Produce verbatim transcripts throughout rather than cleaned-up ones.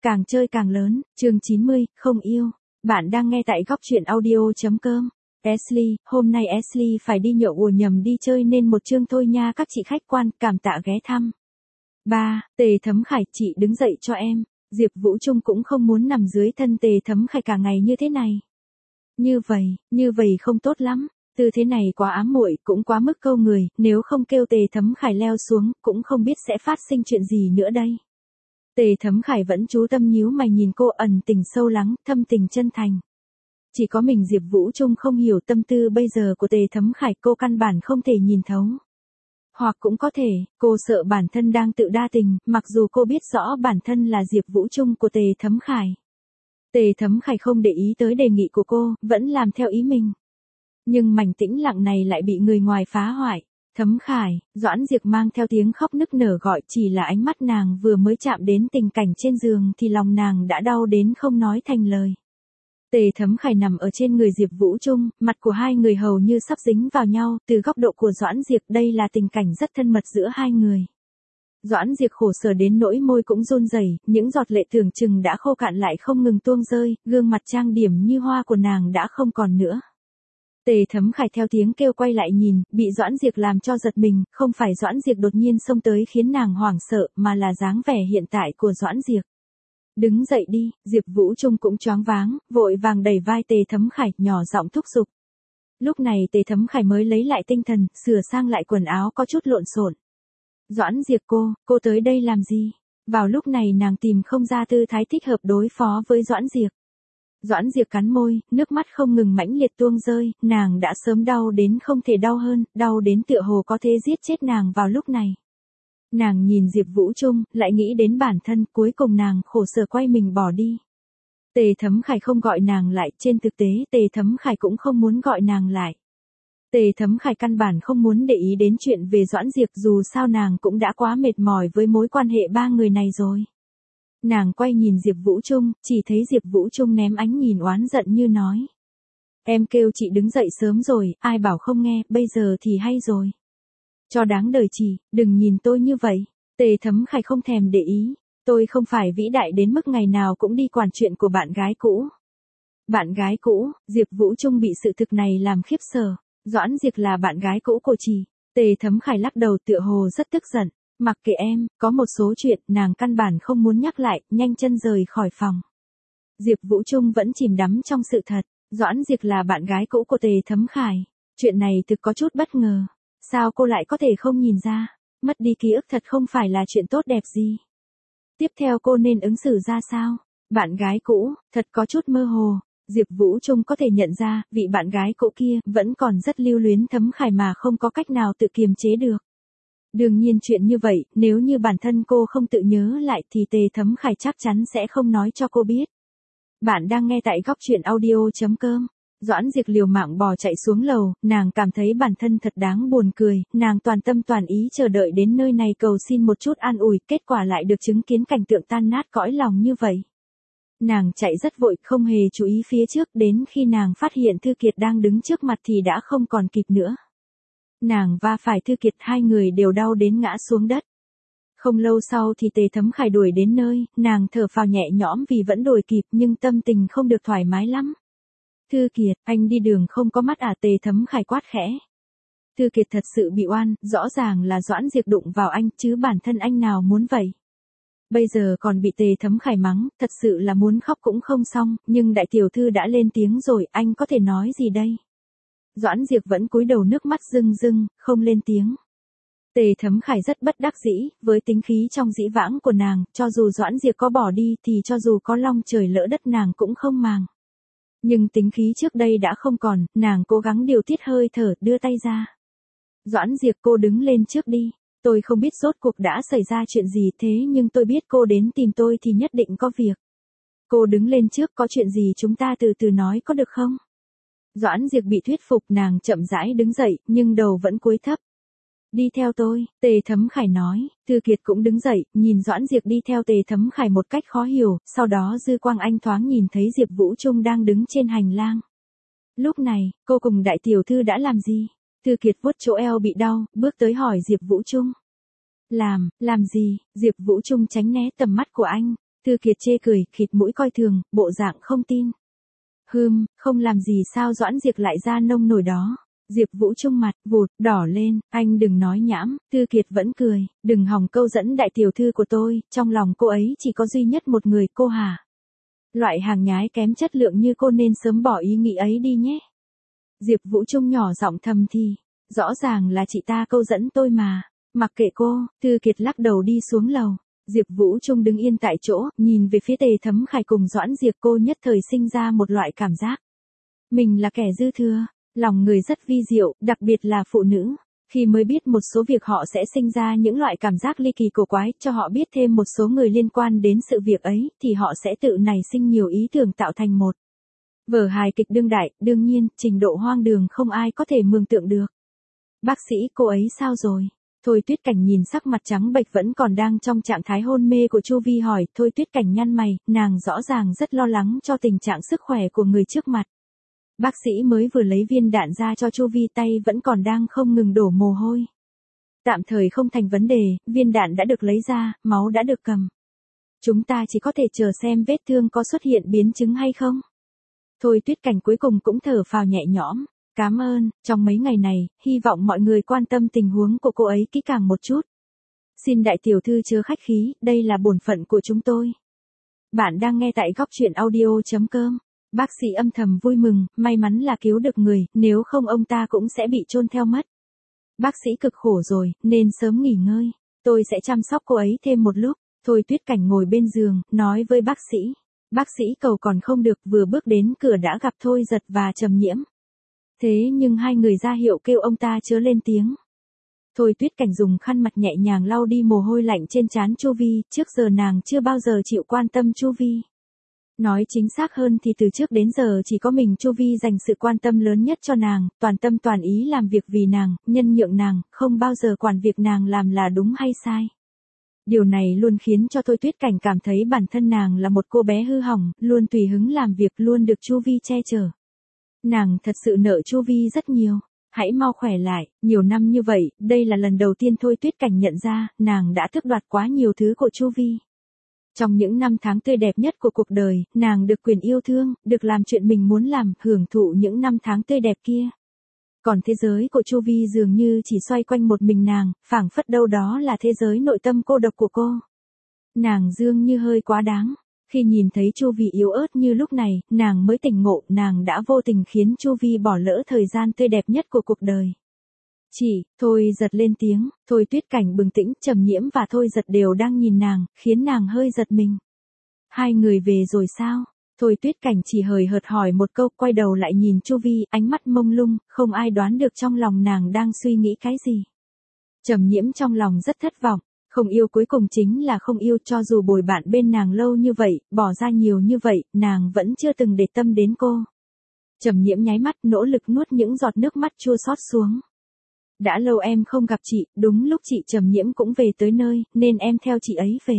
càng chơi càng lớn, chương chín mươi, không yêu. Bạn đang nghe tại góc truyện audio.com. Ashley, hôm nay Ashley phải đi nhậu ùa nhầm đi chơi nên một chương thôi nha các chị khách quan, cảm tạ ghé thăm. ba. Tề Thấm Khải, chị đứng dậy cho em. Diệp Vũ Trung cũng không muốn nằm dưới thân Tề Thấm Khải cả ngày như thế này. Như vậy, như vậy không tốt lắm. Tư thế này quá ám muội, cũng quá mức câu người, nếu không kêu Tề Thấm Khải leo xuống, cũng không biết sẽ phát sinh chuyện gì nữa đây. Tề Thấm Khải vẫn chú tâm nhíu mày nhìn cô, ẩn tình sâu lắng, thâm tình chân thành. Chỉ có mình Diệp Vũ Trung không hiểu tâm tư bây giờ của Tề Thấm Khải, cô căn bản không thể nhìn thấu. Hoặc cũng có thể, cô sợ bản thân đang tự đa tình, mặc dù cô biết rõ bản thân là Diệp Vũ Trung của Tề Thấm Khải. Tề Thấm Khải không để ý tới đề nghị của cô, vẫn làm theo ý mình. Nhưng mảnh tĩnh lặng này lại bị người ngoài phá hoại. Thấm Khải, Doãn Diệp mang theo tiếng khóc nức nở gọi, chỉ là ánh mắt nàng vừa mới chạm đến tình cảnh trên giường thì lòng nàng đã đau đến không nói thành lời. Tề Thấm Khải nằm ở trên người Diệp Vũ Trung, mặt của hai người hầu như sắp dính vào nhau, từ góc độ của Doãn Diệp đây là tình cảnh rất thân mật giữa hai người. Doãn Diệp khổ sở đến nỗi môi cũng run rẩy, những giọt lệ tưởng chừng đã khô cạn lại không ngừng tuôn rơi, gương mặt trang điểm như hoa của nàng đã không còn nữa. Tề Thấm Khải theo tiếng kêu quay lại nhìn, bị Doãn Diệp làm cho giật mình, không phải Doãn Diệp đột nhiên xông tới khiến nàng hoảng sợ, mà là dáng vẻ hiện tại của Doãn Diệp. Đứng dậy đi, Diệp Vũ Trung cũng choáng váng, vội vàng đẩy vai Tề Thấm Khải, nhỏ giọng thúc giục. Lúc này Tề Thấm Khải mới lấy lại tinh thần, sửa sang lại quần áo có chút lộn xộn. Doãn Diệp cô, cô tới đây làm gì? Vào lúc này nàng tìm không ra tư thái thích hợp đối phó với Doãn Diệp. Doãn Diệp cắn môi, nước mắt không ngừng mãnh liệt tuôn rơi, nàng đã sớm đau đến không thể đau hơn, đau đến tựa hồ có thể giết chết nàng vào lúc này. Nàng nhìn Diệp Vũ Trung, lại nghĩ đến bản thân, cuối cùng nàng khổ sở quay mình bỏ đi. Tề Thấm Khải không gọi nàng lại, trên thực tế Tề Thấm Khải cũng không muốn gọi nàng lại. Tề Thấm Khải căn bản không muốn để ý đến chuyện về Doãn Diệp, dù sao nàng cũng đã quá mệt mỏi với mối quan hệ ba người này rồi. Nàng quay nhìn Diệp Vũ Trung, chỉ thấy Diệp Vũ Trung ném ánh nhìn oán giận như nói. Em kêu chị đứng dậy sớm rồi, ai bảo không nghe, bây giờ thì hay rồi. Cho đáng đời chị, đừng nhìn tôi như vậy. Tề Thấm Khải không thèm để ý. Tôi không phải vĩ đại đến mức ngày nào cũng đi quản chuyện của bạn gái cũ. Bạn gái cũ, Diệp Vũ Trung bị sự thực này làm khiếp sợ. Doãn Diệp là bạn gái cũ của chị. Tề Thấm Khải lắc đầu tựa hồ rất tức giận. Mặc kệ em, có một số chuyện nàng căn bản không muốn nhắc lại, nhanh chân rời khỏi phòng. Diệp Vũ Trung vẫn chìm đắm trong sự thật. Doãn Diệp là bạn gái cũ của Tề Thấm Khải. Chuyện này thực có chút bất ngờ. Sao cô lại có thể không nhìn ra? Mất đi ký ức thật không phải là chuyện tốt đẹp gì. Tiếp theo cô nên ứng xử ra sao? Bạn gái cũ, thật có chút mơ hồ. Diệp Vũ Trung có thể nhận ra, vị bạn gái cũ kia vẫn còn rất lưu luyến Thấm Khải mà không có cách nào tự kiềm chế được. Đương nhiên chuyện như vậy, nếu như bản thân cô không tự nhớ lại thì Tề Thấm Khải chắc chắn sẽ không nói cho cô biết. Bạn đang nghe tại góc truyện audio.com. Doãn Diệp liều mạng bò chạy xuống lầu, nàng cảm thấy bản thân thật đáng buồn cười, nàng toàn tâm toàn ý chờ đợi đến nơi này cầu xin một chút an ủi, kết quả lại được chứng kiến cảnh tượng tan nát cõi lòng như vậy. Nàng chạy rất vội, không hề chú ý phía trước, đến khi nàng phát hiện Thư Kiệt đang đứng trước mặt thì đã không còn kịp nữa. Nàng va phải Thư Kiệt, hai người đều đau đến ngã xuống đất. Không lâu sau thì Tề Thấm Khải đuổi đến nơi, nàng thở phào nhẹ nhõm vì vẫn đuổi kịp nhưng tâm tình không được thoải mái lắm. Thư Kiệt, anh đi đường không có mắt à? Tề Thấm Khải quát khẽ. Thư Kiệt thật sự bị oan, rõ ràng là Doãn Diệp đụng vào anh chứ bản thân anh nào muốn vậy. Bây giờ còn bị Tề Thấm Khải mắng, thật sự là muốn khóc cũng không xong, nhưng đại tiểu thư đã lên tiếng rồi, anh có thể nói gì đây? Doãn Diệp vẫn cúi đầu, nước mắt rưng rưng, không lên tiếng. Tề Thấm Khải rất bất đắc dĩ, với tính khí trong dĩ vãng của nàng, cho dù Doãn Diệp có bỏ đi thì cho dù có long trời lỡ đất nàng cũng không màng. Nhưng tính khí trước đây đã không còn, nàng cố gắng điều tiết hơi thở, đưa tay ra. Doãn Diệp, cô đứng lên trước đi. Tôi không biết rốt cuộc đã xảy ra chuyện gì thế nhưng tôi biết cô đến tìm tôi thì nhất định có việc. Cô đứng lên trước, có chuyện gì chúng ta từ từ nói có được không? Doãn Diệp bị thuyết phục, nàng chậm rãi đứng dậy, nhưng đầu vẫn cúi thấp. Đi theo tôi, Tề Thấm Khải nói. Thư Kiệt cũng đứng dậy, nhìn Doãn Diệp đi theo Tề Thấm Khải một cách khó hiểu, sau đó dư quang anh thoáng nhìn thấy Diệp Vũ Trung đang đứng trên hành lang. Lúc này, cô cùng đại tiểu thư đã làm gì? Thư Kiệt vuốt chỗ eo bị đau, bước tới hỏi Diệp Vũ Trung. Làm, làm gì? Diệp Vũ Trung tránh né tầm mắt của anh. Thư Kiệt chê cười, khịt mũi coi thường, bộ dạng không tin. Hừm, không làm gì sao Doãn Diệp lại ra nông nổi đó. Diệp Vũ Trung mặt, vụt, đỏ lên, anh đừng nói nhảm, Thư Kiệt vẫn cười, đừng hòng câu dẫn đại tiểu thư của tôi, trong lòng cô ấy chỉ có duy nhất một người, cô hả? Loại hàng nhái kém chất lượng như cô nên sớm bỏ ý nghĩ ấy đi nhé. Diệp Vũ Trung nhỏ giọng thầm thì, rõ ràng là chị ta câu dẫn tôi mà, mặc kệ cô, Thư Kiệt lắc đầu đi xuống lầu. Diệp Vũ Trung đứng yên tại chỗ, nhìn về phía Tề Thấm Khải cùng Doãn Diệp, cô nhất thời sinh ra một loại cảm giác. Mình là kẻ dư thừa, lòng người rất vi diệu, đặc biệt là phụ nữ. Khi mới biết một số việc họ sẽ sinh ra những loại cảm giác ly kỳ cổ quái, cho họ biết thêm một số người liên quan đến sự việc ấy, thì họ sẽ tự nảy sinh nhiều ý tưởng tạo thành một vở hài kịch đương đại, đương nhiên, trình độ hoang đường không ai có thể mường tượng được. Bác sĩ, cô ấy sao rồi? Thôi Tuyết Cảnh nhìn sắc mặt trắng bệch vẫn còn đang trong trạng thái hôn mê của Chu Vi hỏi, Thôi Tuyết Cảnh nhăn mày, nàng rõ ràng rất lo lắng cho tình trạng sức khỏe của người trước mặt. Bác sĩ mới vừa lấy viên đạn ra cho Chu Vi, tay vẫn còn đang không ngừng đổ mồ hôi. Tạm thời không thành vấn đề, viên đạn đã được lấy ra, máu đã được cầm. Chúng ta chỉ có thể chờ xem vết thương có xuất hiện biến chứng hay không. Thôi Tuyết Cảnh cuối cùng cũng thở phào nhẹ nhõm. Cảm ơn, trong mấy ngày này, hy vọng mọi người quan tâm tình huống của cô ấy kỹ càng một chút. Xin đại tiểu thư chớ khách khí, đây là bổn phận của chúng tôi. Bạn đang nghe tại góc truyện audio chấm com. Bác sĩ âm thầm vui mừng, may mắn là cứu được người, nếu không ông ta cũng sẽ bị chôn theo mất. Bác sĩ cực khổ rồi, nên sớm nghỉ ngơi. Tôi sẽ chăm sóc cô ấy thêm một lúc. Thôi Tuyết Cảnh ngồi bên giường, nói với bác sĩ. Bác sĩ cầu còn không được, vừa bước đến cửa đã gặp Thôi Giật và Trầm Nhiễm. Thế nhưng hai người ra hiệu kêu ông ta chớ lên tiếng. Thôi Tuyết Cảnh dùng khăn mặt nhẹ nhàng lau đi mồ hôi lạnh trên trán Chu Vi, trước giờ nàng chưa bao giờ chịu quan tâm Chu Vi. Nói chính xác hơn thì từ trước đến giờ chỉ có mình Chu Vi dành sự quan tâm lớn nhất cho nàng, toàn tâm toàn ý làm việc vì nàng, nhân nhượng nàng, không bao giờ quản việc nàng làm là đúng hay sai. Điều này luôn khiến cho Thôi Tuyết Cảnh cảm thấy bản thân nàng là một cô bé hư hỏng, luôn tùy hứng làm việc, luôn được Chu Vi che chở. Nàng thật sự nợ Chu Vi rất nhiều. Hãy mau khỏe lại, nhiều năm như vậy, đây là lần đầu tiên Thôi Tuyết Cảnh nhận ra, nàng đã tước đoạt quá nhiều thứ của Chu Vi. Trong những năm tháng tươi đẹp nhất của cuộc đời, nàng được quyền yêu thương, được làm chuyện mình muốn làm, hưởng thụ những năm tháng tươi đẹp kia. Còn thế giới của Chu Vi dường như chỉ xoay quanh một mình nàng, phảng phất đâu đó là thế giới nội tâm cô độc của cô. Nàng dường như hơi quá đáng. Khi nhìn thấy Chu Vi yếu ớt như lúc này, nàng mới tỉnh ngộ, nàng đã vô tình khiến Chu Vi bỏ lỡ thời gian tươi đẹp nhất của cuộc đời. Chỉ, Thôi Giật lên tiếng, Thôi Tuyết Cảnh bừng tỉnh, Trầm Nhiễm và Thôi Giật đều đang nhìn nàng, khiến nàng hơi giật mình. Hai người về rồi sao? Thôi Tuyết Cảnh chỉ hời hợt hỏi một câu, quay đầu lại nhìn Chu Vi, ánh mắt mông lung, không ai đoán được trong lòng nàng đang suy nghĩ cái gì. Trầm Nhiễm trong lòng rất thất vọng. Không yêu cuối cùng chính là không yêu, cho dù bồi bạn bên nàng lâu như vậy, bỏ ra nhiều như vậy, nàng vẫn chưa từng để tâm đến cô. Trầm Nhiễm nháy mắt, nỗ lực nuốt những giọt nước mắt chua xót xuống. Đã lâu em không gặp chị, đúng lúc chị Trầm Nhiễm cũng về tới nơi, nên em theo chị ấy về.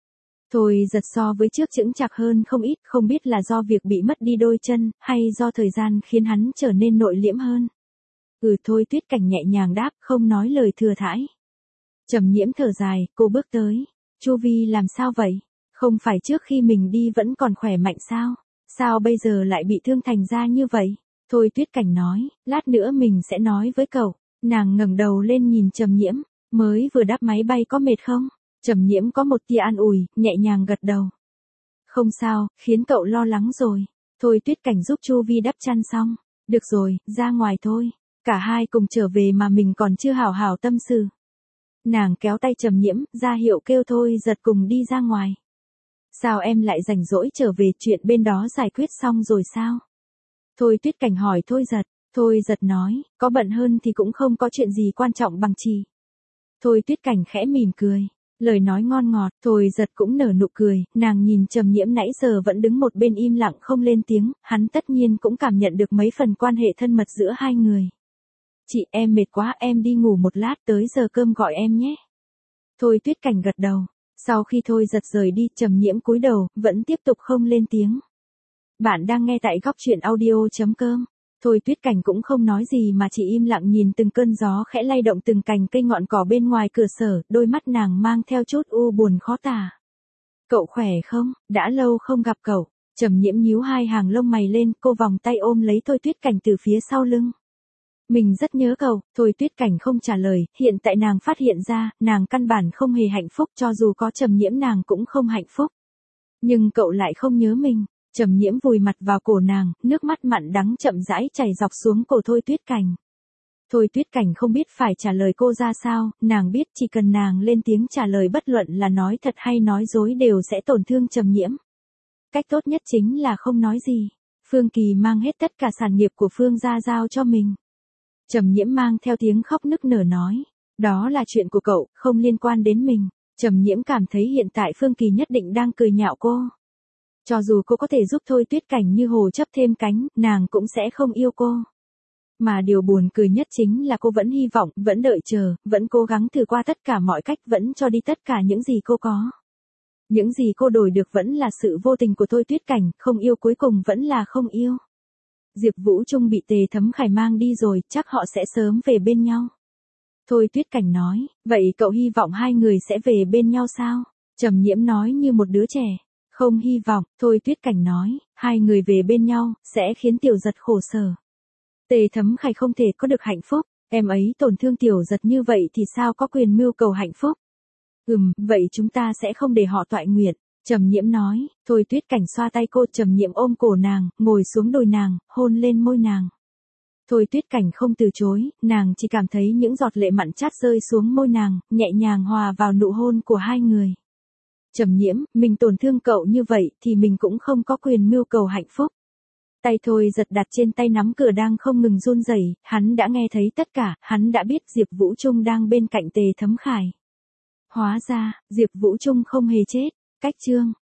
Thôi Giật so với trước chững chạc hơn không ít, không biết là do việc bị mất đi đôi chân, hay do thời gian khiến hắn trở nên nội liễm hơn. Ừ, Thôi Tuyết Cảnh nhẹ nhàng đáp, không nói lời thừa thãi. Trầm Nhiễm thở dài, cô bước tới. Chu Vi làm sao vậy? Không phải trước khi mình đi vẫn còn khỏe mạnh sao? Sao bây giờ lại bị thương thành ra như vậy? Thôi Tuyết Cảnh nói, lát nữa mình sẽ nói với cậu. Nàng ngẩng đầu lên nhìn Trầm Nhiễm, mới vừa đáp máy bay có mệt không? Trầm Nhiễm có một tia an ủi, nhẹ nhàng gật đầu. Không sao, khiến cậu lo lắng rồi. Thôi Tuyết Cảnh giúp Chu Vi đắp chăn xong. Được rồi, ra ngoài thôi. Cả hai cùng trở về mà mình còn chưa hảo hảo tâm sự. Nàng kéo tay Trầm Nhiễm, ra hiệu kêu Thôi Giật cùng đi ra ngoài. Sao em lại rảnh rỗi trở về, chuyện bên đó giải quyết xong rồi sao? Thôi Tuyết Cảnh hỏi Thôi Giật. Thôi Giật nói, có bận hơn thì cũng không có chuyện gì quan trọng bằng chị. Thôi Tuyết Cảnh khẽ mỉm cười. Lời nói ngon ngọt, Thôi Giật cũng nở nụ cười, nàng nhìn Trầm Nhiễm nãy giờ vẫn đứng một bên im lặng không lên tiếng, hắn tất nhiên cũng cảm nhận được mấy phần quan hệ thân mật giữa hai người. Chị, em mệt quá, em đi ngủ một lát, tới giờ cơm gọi em nhé. Thôi Tuyết Cảnh gật đầu. Sau khi Thôi Giật rời đi, Trầm Nhiễm cúi đầu, vẫn tiếp tục không lên tiếng. Bạn đang nghe tại góc truyện audio chấm com. Thôi Tuyết Cảnh cũng không nói gì mà chỉ im lặng nhìn từng cơn gió khẽ lay động từng cành cây ngọn cỏ bên ngoài cửa sổ, đôi mắt nàng mang theo chút u buồn khó tả. Cậu khỏe không, đã lâu không gặp cậu. Trầm Nhiễm nhíu hai hàng lông mày lên, cô vòng tay ôm lấy Thôi Tuyết Cảnh từ phía sau lưng. Mình rất nhớ cậu. Thôi Tuyết Cảnh không trả lời, hiện tại nàng phát hiện ra, nàng căn bản không hề hạnh phúc, cho dù có Trầm Nhiễm nàng cũng không hạnh phúc. Nhưng cậu lại không nhớ mình. Trầm Nhiễm vùi mặt vào cổ nàng, nước mắt mặn đắng chậm rãi chảy dọc xuống cổ Thôi Tuyết Cảnh. Thôi Tuyết Cảnh không biết phải trả lời cô ra sao, nàng biết chỉ cần nàng lên tiếng trả lời bất luận là nói thật hay nói dối đều sẽ tổn thương Trầm Nhiễm. Cách tốt nhất chính là không nói gì. Phương Kỳ mang hết tất cả sản nghiệp của Phương gia giao cho mình. Trầm Nhiễm mang theo tiếng khóc nức nở nói, đó là chuyện của cậu, không liên quan đến mình. Trầm Nhiễm cảm thấy hiện tại Phương Kỳ nhất định đang cười nhạo cô. Cho dù cô có thể giúp Thôi Tuyết Cảnh như hồ chấp thêm cánh, nàng cũng sẽ không yêu cô. Mà điều buồn cười nhất chính là cô vẫn hy vọng, vẫn đợi chờ, vẫn cố gắng thử qua tất cả mọi cách, vẫn cho đi tất cả những gì cô có. Những gì cô đổi được vẫn là sự vô tình của Thôi Tuyết Cảnh, không yêu cuối cùng vẫn là không yêu. Diệp Vũ Trung bị Tề Thấm Khải mang đi rồi, chắc họ sẽ sớm về bên nhau. Thôi Tuyết Cảnh nói, vậy cậu hy vọng hai người sẽ về bên nhau sao? Trầm Nhiễm nói như một đứa trẻ. Không hy vọng, Thôi Tuyết Cảnh nói, hai người về bên nhau, sẽ khiến Tiểu Giật khổ sở. Tề Thấm Khải không thể có được hạnh phúc, em ấy tổn thương Tiểu Giật như vậy thì sao có quyền mưu cầu hạnh phúc? Ừm, vậy chúng ta sẽ không để họ toại nguyện. Trầm Nhiễm nói. Thôi Tuyết Cảnh xoa tay cô, Trầm Nhiễm ôm cổ nàng, ngồi xuống đùi nàng, hôn lên môi nàng. Thôi Tuyết Cảnh không từ chối, nàng chỉ cảm thấy những giọt lệ mặn chát rơi xuống môi nàng, nhẹ nhàng hòa vào nụ hôn của hai người. Trầm Nhiễm, mình tổn thương cậu như vậy thì mình cũng không có quyền mưu cầu hạnh phúc. Tay Thôi Giật đặt trên tay nắm cửa đang không ngừng run rẩy, hắn đã nghe thấy tất cả, hắn đã biết Diệp Vũ Trung đang bên cạnh Tề Thấm Khải. Hóa ra, Diệp Vũ Trung không hề chết. Cách chương